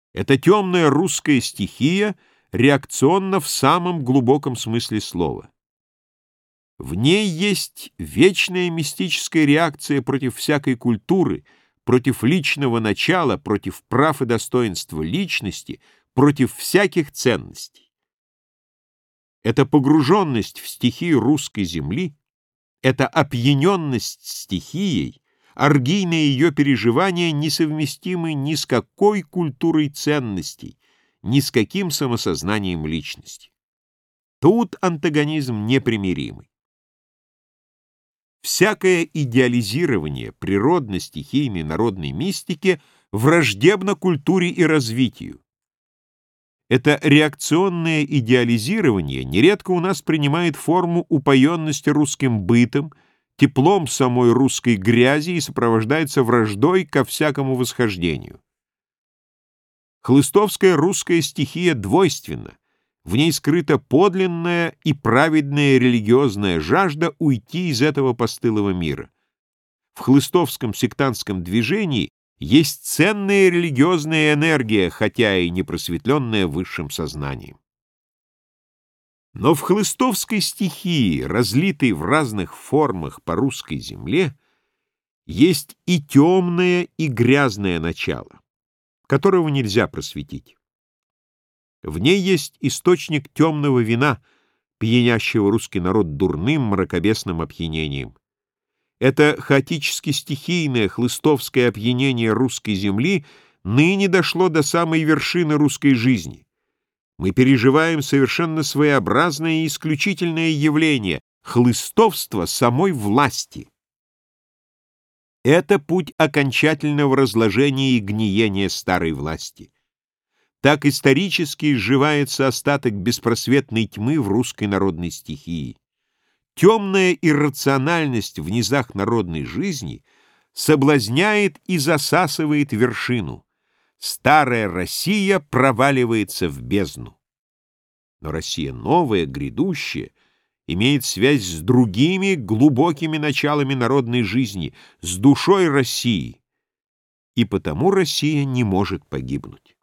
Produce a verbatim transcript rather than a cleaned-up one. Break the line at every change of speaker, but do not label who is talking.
Эта темная русская стихия реакционна в самом глубоком смысле слова. В ней есть вечная мистическая реакция против всякой культуры, против личного начала, против прав и достоинства личности, против всяких ценностей. Эта погруженность в стихию русской земли, эта опьяненность стихией, оргийное ее переживание несовместимы ни с какой культурой ценностей, ни с каким самосознанием личности. Тут антагонизм непримиримый. Всякое идеализирование природно-стихийной народной мистики враждебно культуре и развитию. Это реакционное идеализирование нередко у нас принимает форму упоенности русским бытом, теплом самой русской грязи и сопровождается враждой ко всякому восхождению. Хлыстовская русская стихия двойственна. В ней скрыта подлинная и праведная религиозная жажда уйти из этого постылого мира. В хлыстовском сектантском движении есть ценная религиозная энергия, хотя и не просветленная высшим сознанием. Но в хлыстовской стихии, разлитой в разных формах по русской земле, есть и темное, и грязное начало, которого нельзя просветить. В ней есть источник темного вина, пьянящего русский народ дурным мракобесным опьянением. Это хаотически-стихийное хлыстовское опьянение русской земли ныне дошло до самой вершины русской жизни. Мы переживаем совершенно своеобразное и исключительное явление — хлыстовство самой власти. Это путь окончательного разложения и гниения старой власти. Так исторически изживается остаток беспросветной тьмы в русской народной стихии. Темная иррациональность в низах народной жизни соблазняет и засасывает вершину. Старая Россия проваливается в бездну. Но Россия новая, грядущая, имеет связь с другими глубокими началами народной жизни, с душой России, и потому Россия не может погибнуть.